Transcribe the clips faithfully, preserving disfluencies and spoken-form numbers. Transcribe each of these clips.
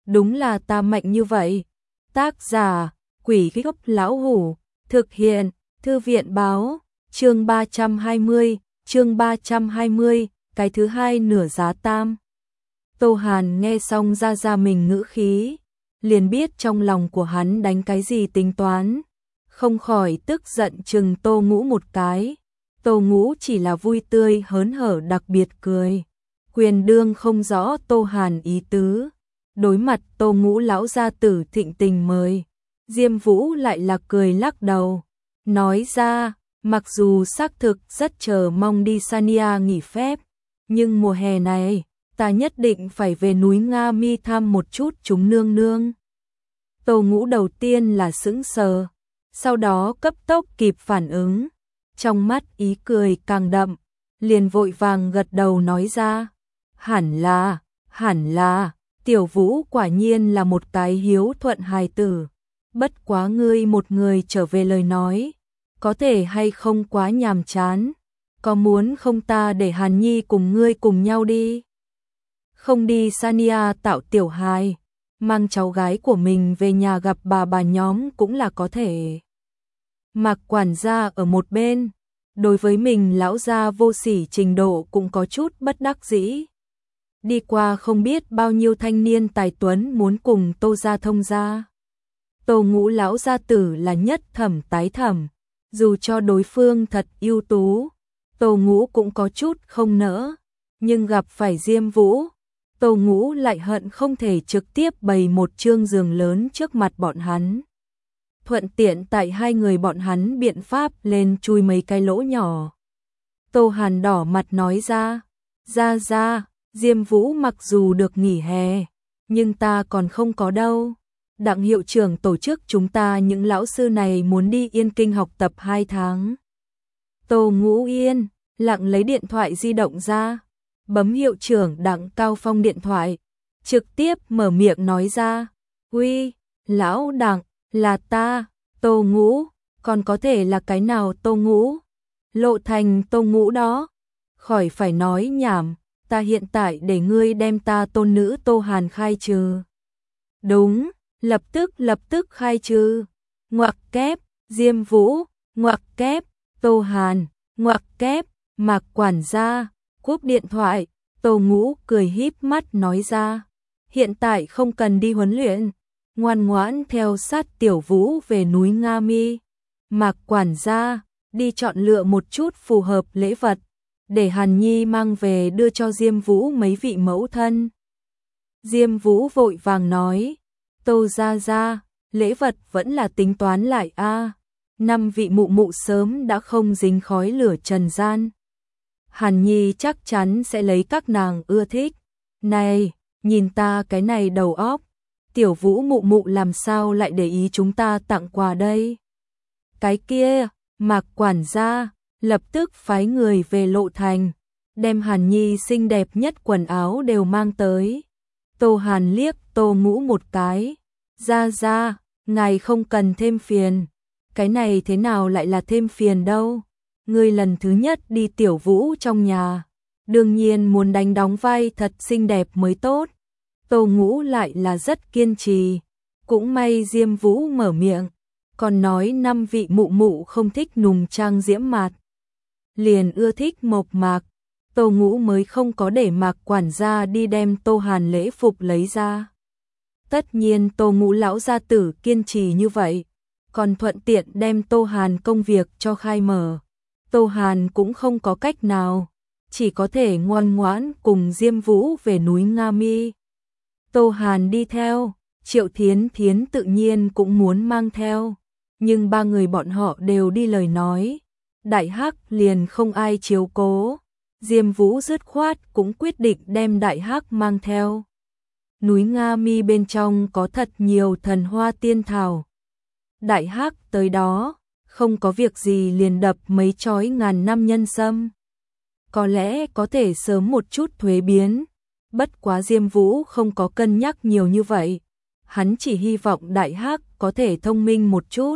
đúng là ta mạnh như vậy. Tác giả, Quỷ Gốc Lão Hủ, thực hiện, Thư viện báo, chương ba trăm hai mươi, chương ba trăm hai mươi, cái thứ hai nửa giá tam. Tô Hàn nghe xong ra ra mình ngữ khí, liền biết trong lòng của hắn đánh cái gì tính toán, không khỏi tức giận chừng Tô Ngũ một cái. Tô Ngũ chỉ là vui tươi hớn hở đặc biệt cười, quyền đương không rõ Tô Hàn ý tứ. Đối mặt Tô Ngũ lão gia tử thịnh tình mời, Diêm Vũ lại là cười lắc đầu, nói ra, mặc dù xác thực rất chờ mong đi Sania nghỉ phép, nhưng mùa hè này, ta nhất định phải về núi Nga Mi thăm một chút chúng nương nương. Tô Ngũ đầu tiên là sững sờ, sau đó cấp tốc kịp phản ứng, trong mắt ý cười càng đậm, liền vội vàng gật đầu nói ra, hẳn là, hẳn là, Tiểu Vũ quả nhiên là một cái hiếu thuận hài tử, bất quá ngươi một người trở về lời nói, có thể hay không quá nhàm chán, có muốn không ta để Hàn Nhi cùng ngươi cùng nhau đi? Không đi Sania tạo tiểu hài, mang cháu gái của mình về nhà gặp bà bà nhóm cũng là có thể. Mạc quản gia ở một bên, đối với mình lão gia vô sỉ trình độ cũng có chút bất đắc dĩ. Đi qua không biết bao nhiêu thanh niên tài tuấn muốn cùng Tô gia thông gia. Tô Ngũ lão gia tử là nhất thẩm tái thẩm, dù cho đối phương thật ưu tú, Tô Ngũ cũng có chút không nỡ, nhưng gặp phải Diêm Vũ, Tô Ngũ lại hận không thể trực tiếp bày một trương giường lớn trước mặt bọn hắn. Thuận tiện tại hai người bọn hắn biện pháp lên chui mấy cái lỗ nhỏ. Tô Hàn đỏ mặt nói ra, ra ra, Diêm Vũ mặc dù được nghỉ hè, nhưng ta còn không có đâu. Đặng hiệu trưởng tổ chức chúng ta những lão sư này muốn đi Yên Kinh học tập hai tháng. Tô Ngũ yên, lặng lấy điện thoại di động ra, bấm hiệu trưởng Đặng Cao Phong điện thoại, trực tiếp mở miệng nói ra, uy, lão Đặng, là ta, Tô Ngũ, còn có thể là cái nào Tô Ngũ? Lộ Thành Tô Ngũ đó, khỏi phải nói nhảm, ta hiện tại để ngươi đem ta tôn nữ Tô Hàn khai trừ. Đúng, lập tức lập tức khai trừ, ngoặc kép, Diêm Vũ, ngoặc kép, Tô Hàn, ngoặc kép, Mạc quản gia, cúp điện thoại, Tô Ngũ cười híp mắt nói ra, hiện tại không cần đi huấn luyện, ngoan ngoãn theo sát Tiểu Vũ về núi Nga Mi. Mạc quản gia, đi chọn lựa một chút phù hợp lễ vật, để Hàn Nhi mang về đưa cho Diêm Vũ mấy vị mẫu thân. Diêm Vũ vội vàng nói, Tô gia gia, lễ vật vẫn là tính toán lại a. Năm vị mụ mụ sớm đã không dính khói lửa trần gian. Hàn Nhi chắc chắn sẽ lấy các nàng ưa thích. Này, nhìn ta cái này đầu óc, Tiểu Vũ mụ mụ làm sao lại để ý chúng ta tặng quà đây? Cái kia, Mạc quản gia, lập tức phái người về Lộ Thành, đem Hàn Nhi xinh đẹp nhất quần áo đều mang tới. Tô Hàn liếc Tô Ngũ một cái, ra ra, ngài không cần thêm phiền, cái này thế nào lại là thêm phiền đâu, ngươi lần thứ nhất đi Tiểu Vũ trong nhà, đương nhiên muốn đánh đóng vai thật xinh đẹp mới tốt. Tô Ngũ lại là rất kiên trì, cũng may Diêm Vũ mở miệng, còn nói năm vị mụ mụ không thích nùng trang diễm mạt, liền ưa thích mộc mạc, Tô Ngũ mới không có để Mạc quản gia đi đem Tô Hàn lễ phục lấy ra. Tất nhiên Tô Ngũ lão gia tử kiên trì như vậy, còn thuận tiện đem Tô Hàn công việc cho khai mở. Tô Hàn cũng không có cách nào, chỉ có thể ngoan ngoãn cùng Diêm Vũ về núi Nga Mi. Tô Hàn đi theo, Triệu Thiến Thiến tự nhiên cũng muốn mang theo, nhưng ba người bọn họ đều đi lời nói, Đại Hắc liền không ai chiếu cố. Diêm Vũ dứt khoát cũng quyết định đem Đại Hắc mang theo. Núi Nga Mi bên trong có thật nhiều thần hoa tiên thảo. Đại Hắc tới đó, không có việc gì liền đập mấy chói ngàn năm nhân sâm. Có lẽ có thể sớm một chút thuế biến, bất quá Diêm Vũ không có cân nhắc nhiều như vậy. Hắn chỉ hy vọng Đại Hắc có thể thông minh một chút.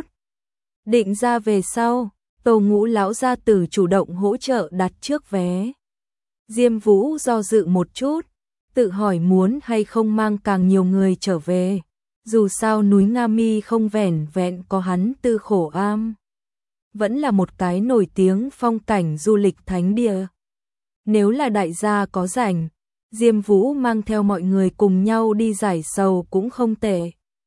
Định ra về sau, Tô Ngũ lão gia tử chủ động hỗ trợ đặt trước vé. Diêm Vũ do dự một chút, tự hỏi muốn hay không mang càng nhiều người trở về. Dù sao núi Nga Mi không vẻn vẹn có hắn Tư Khổ Am, vẫn là một cái nổi tiếng phong cảnh du lịch thánh địa. Nếu là đại gia có rảnh, Diêm Vũ mang theo mọi người cùng nhau đi giải sầu cũng không tệ.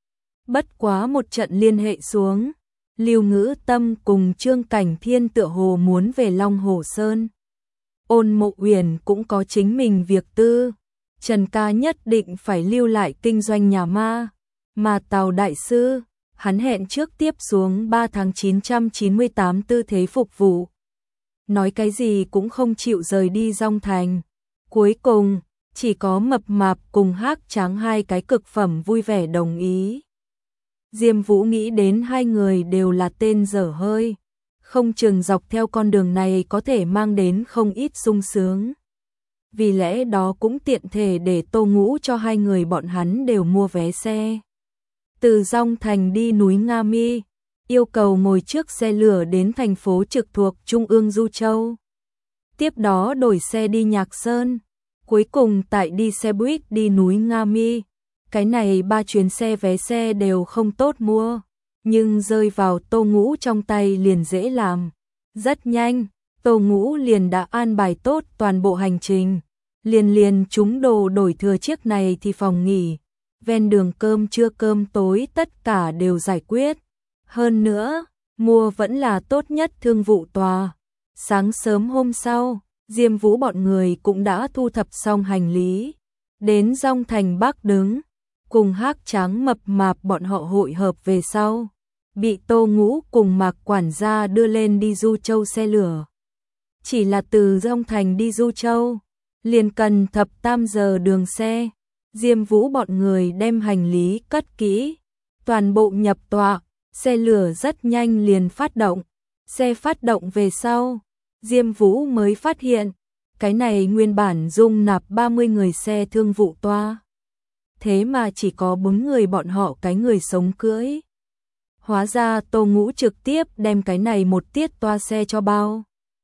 Bất quá một trận liên hệ xuống, Lưu Ngữ Tâm cùng Trương Cảnh Thiên tựa hồ muốn về Long Hồ Sơn. Ôn Mộ Uyển cũng có chính mình việc tư, Trần ca nhất định phải lưu lại kinh doanh nhà ma, mà Tào đại sư, hắn hẹn trước tiếp xuống ba tháng chín trăm chín mươi tám tư thế phục vụ. Nói cái gì cũng không chịu rời đi Dong Thành. Cuối cùng, chỉ có Mập Mạp cùng Hắc Tráng hai cái cực phẩm vui vẻ đồng ý. Diêm Vũ nghĩ đến hai người đều là tên dở hơi, không chừng dọc theo con đường này có thể mang đến không ít sung sướng. Vì lẽ đó cũng tiện thể để Tô Ngũ cho hai người bọn hắn đều mua vé xe. Từ Dong Thành đi núi Nga Mi, yêu cầu ngồi trước xe lửa đến thành phố trực thuộc Trung ương Du Châu. Tiếp đó đổi xe đi Nhạc Sơn, cuối cùng tại đi xe buýt đi núi Nga Mi. Cái này ba chuyến xe vé xe đều không tốt mua, nhưng rơi vào Tô Ngũ trong tay liền dễ làm. Rất nhanh, Tô Ngũ liền đã an bài tốt toàn bộ hành trình. Liền liền chúng đồ đổi thừa chiếc này thì phòng nghỉ, ven đường cơm trưa cơm tối tất cả đều giải quyết. Hơn nữa, mua vẫn là tốt nhất thương vụ tòa. Sáng sớm hôm sau, Diêm Vũ bọn người cũng đã thu thập xong hành lý. Đến Dong Thành Bắc đứng, cùng Hắc Tráng Mập Mạp bọn họ hội hợp về sau. Bị Tô Ngũ cùng Mạc quản gia đưa lên đi Du Châu xe lửa. Chỉ là từ Dong Thành đi Du Châu, liền cần thập tam giờ đường xe. Diêm Vũ bọn người đem hành lý cất kỹ, toàn bộ nhập tọa, xe lửa rất nhanh liền phát động. Xe phát động về sau, Diêm Vũ mới phát hiện, cái này nguyên bản dung nạp ba mươi người xe thương vụ toa. Thế mà chỉ có bốn người bọn họ cái người sống cưỡi. Hóa ra Tô Ngũ trực tiếp đem cái này một tiết toa xe cho bao.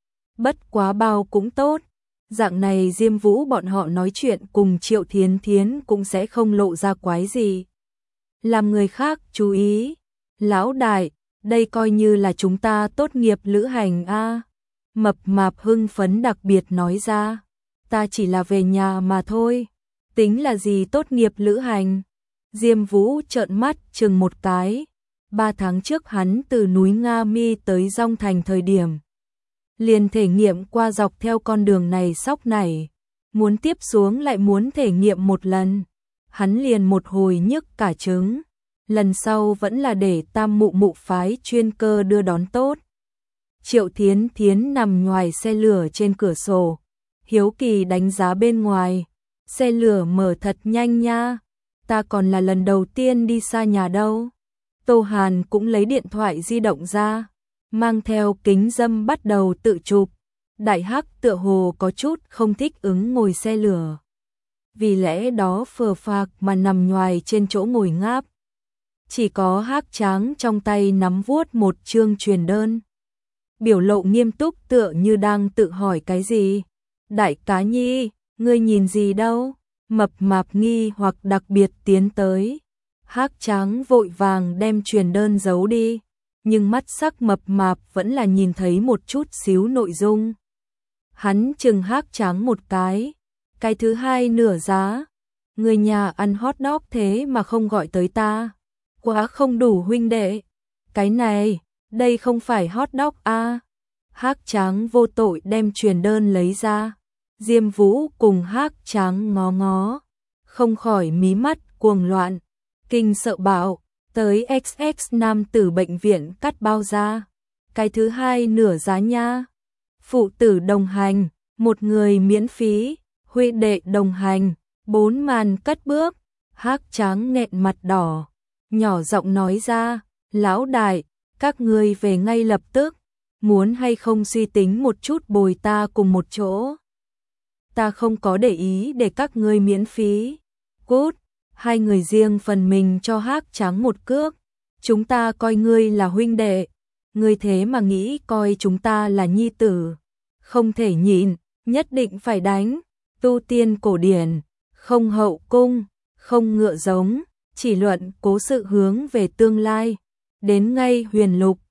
Bất quá bao cũng tốt. Dạng này Diêm Vũ bọn họ nói chuyện cùng Triệu Thiến Thiến cũng sẽ không lộ ra quái gì. Làm người khác chú ý. Lão đại, đây coi như là chúng ta tốt nghiệp lữ hành a. Mập Mạp hưng phấn đặc biệt nói ra. Ta chỉ là về nhà mà thôi. Tính là gì tốt nghiệp lữ hành? Diêm Vũ trợn mắt chừng một cái. Ba tháng trước hắn từ núi Nga Mi tới Dong Thành thời điểm. Liền thể nghiệm qua dọc theo con đường này sóc này. Muốn tiếp xuống lại muốn thể nghiệm một lần. Hắn liền một hồi nhức cả trứng. Lần sau vẫn là để Tam Mụ Mụ phái chuyên cơ đưa đón tốt. Triệu Thiến Thiến nằm ngoài xe lửa trên cửa sổ. Hiếu kỳ đánh giá bên ngoài. Xe lửa mở thật nhanh nha. Ta còn là lần đầu tiên đi xa nhà đâu. Tô Hàn cũng lấy điện thoại di động ra, mang theo kính râm bắt đầu tự chụp. Đại Hắc tựa hồ có chút không thích ứng ngồi xe lửa. Vì lẽ đó phờ phạc mà nằm nhoài trên chỗ ngồi ngáp. Chỉ có Hắc Tráng trong tay nắm vuốt một chương truyền đơn. Biểu lộ nghiêm túc tựa như đang tự hỏi cái gì. Đại cá nhi, ngươi nhìn gì đâu? Mập Mạp nghi hoặc đặc biệt tiến tới. Hắc Tráng vội vàng đem truyền đơn giấu đi, nhưng mắt sắc Mập Mạp vẫn là nhìn thấy một chút xíu nội dung. Hắn chừng Hắc Tráng một cái, cái thứ hai nửa giá. Người nhà ăn hot dog thế mà không gọi tới ta, quá không đủ huynh đệ. Cái này, đây không phải hot dog a. Hắc Tráng vô tội đem truyền đơn lấy ra. Diêm Vũ cùng Hắc Tráng ngó ngó, không khỏi mí mắt cuồng loạn. Kinh sợ bảo, tới ích ích nam tử bệnh viện cắt bao ra. Cái thứ hai nửa giá nha. Phụ tử đồng hành, một người miễn phí. Huynh đệ đồng hành, bốn màn cất bước. Hắc Tráng nghẹn mặt đỏ, nhỏ giọng nói ra, lão đại, các ngươi về ngay lập tức. Muốn hay không suy tính một chút bồi ta cùng một chỗ. Ta không có để ý để các ngươi miễn phí. Cút. Hai người riêng phần mình cho Hắc Tráng một cước. Chúng ta coi ngươi là huynh đệ. Ngươi thế mà nghĩ coi chúng ta là nhi tử. Không thể nhịn, nhất định phải đánh. Tu tiên cổ điển, không hậu cung, không ngựa giống, chỉ luận cố sự hướng về tương lai. Đến ngay huyền lục,